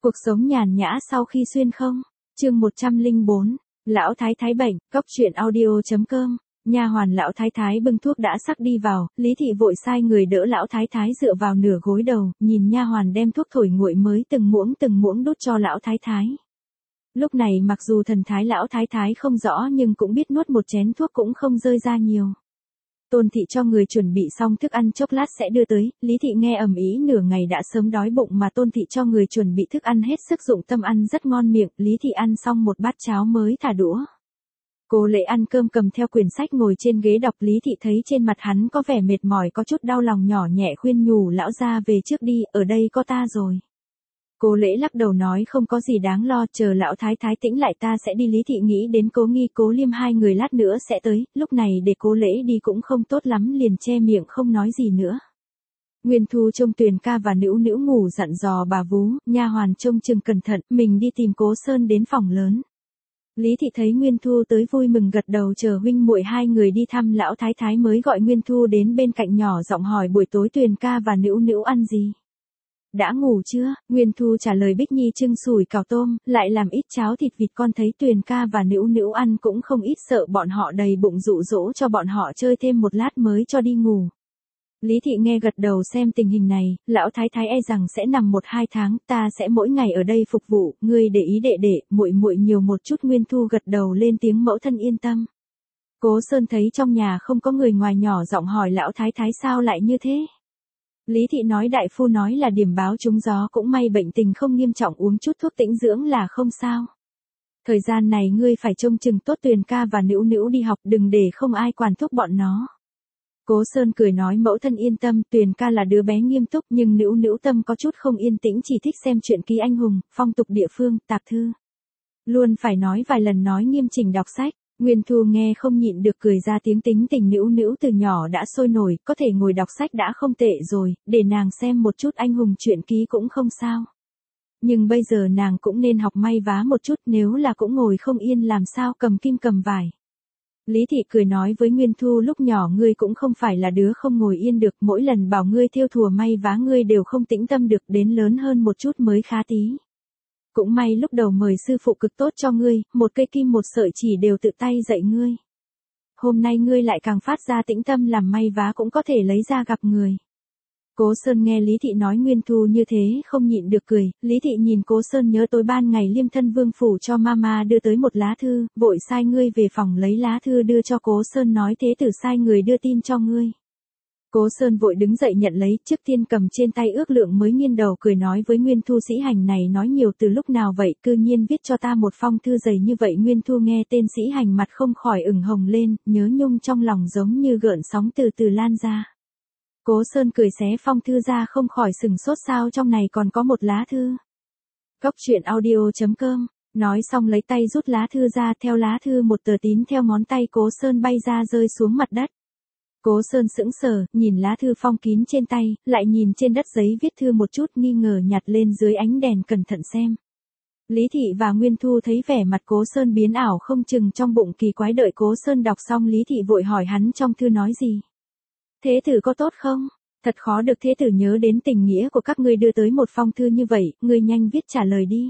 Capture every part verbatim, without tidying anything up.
Cuộc sống nhàn nhã sau khi xuyên không? Chương một trăm lẻ bốn. Lão thái thái bệnh, cóc truyện audio.com. Nha hoàn lão thái thái bưng thuốc đã sắc đi vào, Lý thị vội sai người đỡ lão thái thái dựa vào nửa gối đầu, nhìn nha hoàn đem thuốc thổi nguội mới từng muỗng từng muỗng đút cho lão thái thái. Lúc này mặc dù thần thái lão thái thái không rõ nhưng cũng biết nuốt một chén thuốc cũng không rơi ra nhiều. Tôn thị cho người chuẩn bị xong thức ăn chốc lát sẽ đưa tới, Lý thị nghe ầm ĩ nửa ngày đã sớm đói bụng mà Tôn thị cho người chuẩn bị thức ăn hết sức dụng tâm ăn rất ngon miệng, Lý thị ăn xong một bát cháo mới thả đũa. Cố Lễ ăn cơm cầm theo quyển sách ngồi trên ghế đọc, Lý thị thấy trên mặt hắn có vẻ mệt mỏi có chút đau lòng nhỏ nhẹ khuyên nhủ lão gia về trước đi, ở đây có ta rồi. Cố Lễ lắc đầu nói không có gì đáng lo, chờ lão thái thái tĩnh lại ta sẽ đi. Lý thị nghĩ đến Cố Nghi Cố Liêm hai người lát nữa sẽ tới, lúc này để Cố Lễ đi cũng không tốt lắm liền che miệng không nói gì nữa. Nguyên Thu trông Tuyền ca và Nữu Nữu ngủ dặn dò bà vú, nha hoàn trông chừng cẩn thận, mình đi tìm Cố Sơn đến phòng lớn. Lý thị thấy Nguyên Thu tới vui mừng gật đầu chờ huynh muội hai người đi thăm lão thái thái mới gọi Nguyên Thu đến bên cạnh nhỏ giọng hỏi buổi tối Tuyền ca và Nữu Nữu ăn gì. Đã ngủ chưa? Nguyên Thu trả lời Bích Nhi trưng sủi cảo tôm, lại làm ít cháo thịt vịt, con thấy Tuyền ca và Nữu Nữu ăn cũng không ít, sợ bọn họ đầy bụng dụ dỗ cho bọn họ chơi thêm một lát mới cho đi ngủ. Lý thị nghe gật đầu, xem tình hình này, lão thái thái e rằng sẽ nằm một hai tháng, ta sẽ mỗi ngày ở đây phục vụ, ngươi để ý đệ đệ, muội muội nhiều một chút. Nguyên Thu gật đầu lên tiếng mẫu thân yên tâm. Cố Sơn thấy trong nhà không có người ngoài nhỏ giọng hỏi lão thái thái sao lại như thế. Lý thị nói đại phu nói là điểm báo trúng gió, cũng may bệnh tình không nghiêm trọng, uống chút thuốc tĩnh dưỡng là không sao. Thời gian này ngươi phải trông chừng tốt Tuyền ca và Nữu Nữu đi học, đừng để không ai quản thúc bọn nó. Cố Sơn cười nói mẫu thân yên tâm, Tuyền ca là đứa bé nghiêm túc nhưng Nữu Nữu tâm có chút không yên tĩnh, chỉ thích xem truyện ký anh hùng, phong tục địa phương, tạp thư. Luôn phải nói vài lần nói nghiêm chỉnh đọc sách. Nguyên Thu nghe không nhịn được cười ra tiếng, tính tình Nữu Nữu từ nhỏ đã sôi nổi, có thể ngồi đọc sách đã không tệ rồi, để nàng xem một chút anh hùng truyện ký cũng không sao. Nhưng bây giờ nàng cũng nên học may vá một chút, nếu là cũng ngồi không yên làm sao cầm kim cầm vải. Lý thị cười nói với Nguyên Thu lúc nhỏ ngươi cũng không phải là đứa không ngồi yên được, mỗi lần bảo ngươi thêu thùa may vá ngươi đều không tĩnh tâm được, đến lớn hơn một chút mới khá tí. Cũng may lúc đầu mời sư phụ cực tốt cho ngươi, một cây kim một sợi chỉ đều tự tay dạy ngươi. Hôm nay ngươi lại càng phát ra tĩnh tâm làm may vá cũng có thể lấy ra gặp người. Cố Sơn nghe Lý thị nói Nguyên Thu như thế không nhịn được cười, Lý thị nhìn Cố Sơn nhớ tối ban ngày Liêm Thân Vương phủ cho mama đưa tới một lá thư, vội sai ngươi về phòng lấy lá thư đưa cho Cố Sơn nói thế tử sai người đưa tin cho ngươi. Cố Sơn vội đứng dậy nhận lấy, trước tiên cầm trên tay ước lượng mới nghiêng đầu cười nói với Nguyên Thu sĩ hành này nói nhiều từ lúc nào vậy, cư nhiên viết cho ta một phong thư dày như vậy. Nguyên Thu nghe tên sĩ hành mặt không khỏi ửng hồng lên, nhớ nhung trong lòng giống như gợn sóng từ từ lan ra. Cố Sơn cười xé phong thư ra không khỏi sừng sốt, sao trong này còn có một lá thư. Cóc truyện audio.com. Nói xong lấy tay rút lá thư ra, theo lá thư một tờ tín theo ngón tay Cố Sơn bay ra rơi xuống mặt đất. Cố Sơn sững sờ, nhìn lá thư phong kín trên tay, lại nhìn trên đất giấy viết thư một chút nghi ngờ nhặt lên dưới ánh đèn cẩn thận xem. Lý thị và Nguyên Thu thấy vẻ mặt Cố Sơn biến ảo không chừng, trong bụng kỳ quái, đợi Cố Sơn đọc xong Lý thị vội hỏi hắn trong thư nói gì. Thế tử có tốt không? Thật khó được thế tử nhớ đến tình nghĩa của các ngươi đưa tới một phong thư như vậy, ngươi nhanh viết trả lời đi.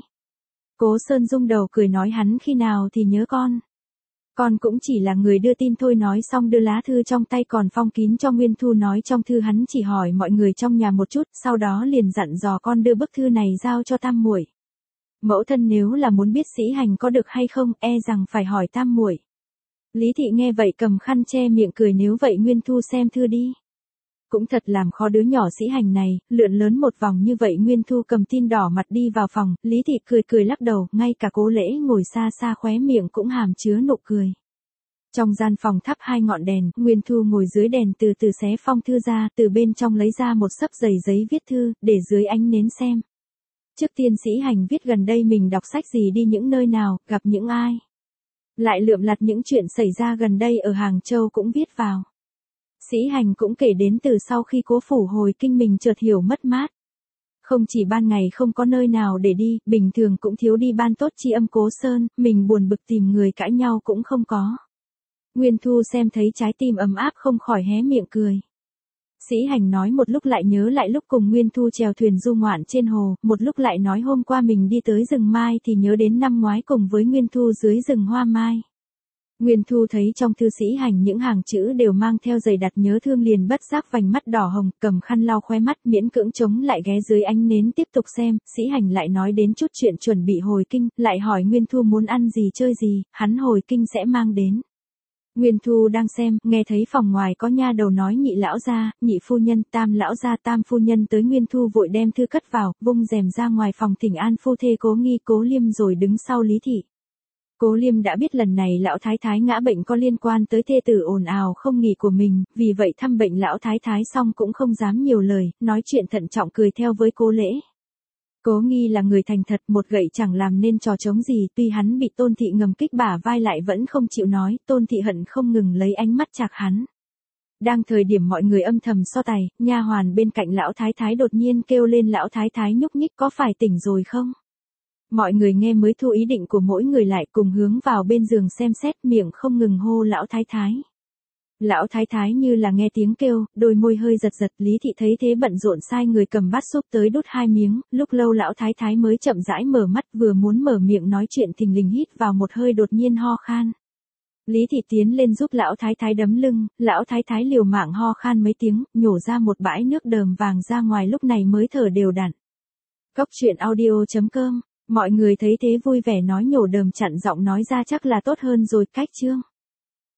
Cố Sơn rung đầu cười nói hắn khi nào thì nhớ con. Con cũng chỉ là người đưa tin thôi. Nói xong đưa lá thư trong tay còn phong kín cho Nguyên Thu, nói trong thư hắn chỉ hỏi mọi người trong nhà một chút, sau đó liền dặn dò con đưa bức thư này giao cho tam muội. Mẫu thân nếu là muốn biết sĩ hành có được hay không, e rằng phải hỏi tam muội. Lý thị nghe vậy cầm khăn che miệng cười, nếu vậy Nguyên Thu xem thư đi. Cũng thật làm khó đứa nhỏ sĩ hành này, lượn lớn một vòng như vậy. Nguyên Thu cầm tin đỏ mặt đi vào phòng, Lý thị cười cười lắc đầu, ngay cả Cố Lễ ngồi xa xa khóe miệng cũng hàm chứa nụ cười. Trong gian phòng thắp hai ngọn đèn, Nguyên Thu ngồi dưới đèn từ từ xé phong thư ra, từ bên trong lấy ra một xấp dày giấy viết thư, để dưới ánh nến xem. Trước tiên sĩ hành viết gần đây mình đọc sách gì, đi những nơi nào, gặp những ai. Lại lượm lặt những chuyện xảy ra gần đây ở Hàng Châu cũng viết vào. Sĩ hành cũng kể đến từ sau khi Cố phủ hồi kinh mình chợt hiểu mất mát. Không chỉ ban ngày không có nơi nào để đi, bình thường cũng thiếu đi ban tốt tri âm Cố Sơn, mình buồn bực tìm người cãi nhau cũng không có. Nguyên Thu xem thấy trái tim ấm áp không khỏi hé miệng cười. Sĩ Hành nói một lúc lại nhớ lại lúc cùng Nguyên Thu chèo thuyền du ngoạn trên hồ, một lúc lại nói hôm qua mình đi tới rừng mai thì nhớ đến năm ngoái cùng với Nguyên Thu dưới rừng hoa mai. Nguyên Thu thấy trong thư Sĩ Hành những hàng chữ đều mang theo dày đặt nhớ thương liền bất giác vành mắt đỏ hồng, cầm khăn lau khóe mắt miễn cưỡng chống lại ghé dưới ánh nến tiếp tục xem, Sĩ Hành lại nói đến chút chuyện chuẩn bị hồi kinh, lại hỏi Nguyên Thu muốn ăn gì chơi gì, hắn hồi kinh sẽ mang đến. Nguyên Thu đang xem, nghe thấy phòng ngoài có nha đầu nói nhị lão gia, nhị phu nhân, tam lão gia, tam phu nhân tới. Nguyên Thu vội đem thư cất vào, vung rèm ra ngoài phòng thỉnh an phu thê Cố Nghi Cố Liêm rồi đứng sau Lý Thị. Cố Liêm đã biết lần này lão thái thái ngã bệnh có liên quan tới thê tử ồn ào không nghỉ của mình, vì vậy thăm bệnh lão thái thái xong cũng không dám nhiều lời, nói chuyện thận trọng cười theo với Cố Lễ. Cố Nghi là người thành thật, một gậy chẳng làm nên trò trống gì, tuy hắn bị Tôn Thị ngầm kích bả vai lại vẫn không chịu nói, Tôn Thị hận không ngừng lấy ánh mắt chạc hắn. Đang thời điểm mọi người âm thầm so tài, nha hoàn bên cạnh lão thái thái đột nhiên kêu lên lão thái thái nhúc nhích có phải tỉnh rồi không? Mọi người nghe mới thu ý định của mỗi người lại cùng hướng vào bên giường xem xét, miệng không ngừng hô lão thái thái. Lão thái thái như là nghe tiếng kêu, đôi môi hơi giật giật, Lý Thị thấy thế bận rộn sai người cầm bát súp tới đút hai miếng, lúc lâu lão thái thái mới chậm rãi mở mắt, vừa muốn mở miệng nói chuyện thình lình hít vào một hơi đột nhiên ho khan. Lý Thị tiến lên giúp lão thái thái đấm lưng, lão thái thái liều mạng ho khan mấy tiếng, nhổ ra một bãi nước đờm vàng ra ngoài lúc này mới thở đều đặn. Cốc truyện audio chấm com, mọi người thấy thế vui vẻ nói nhổ đờm chặn giọng nói ra chắc là tốt hơn rồi, cách chương.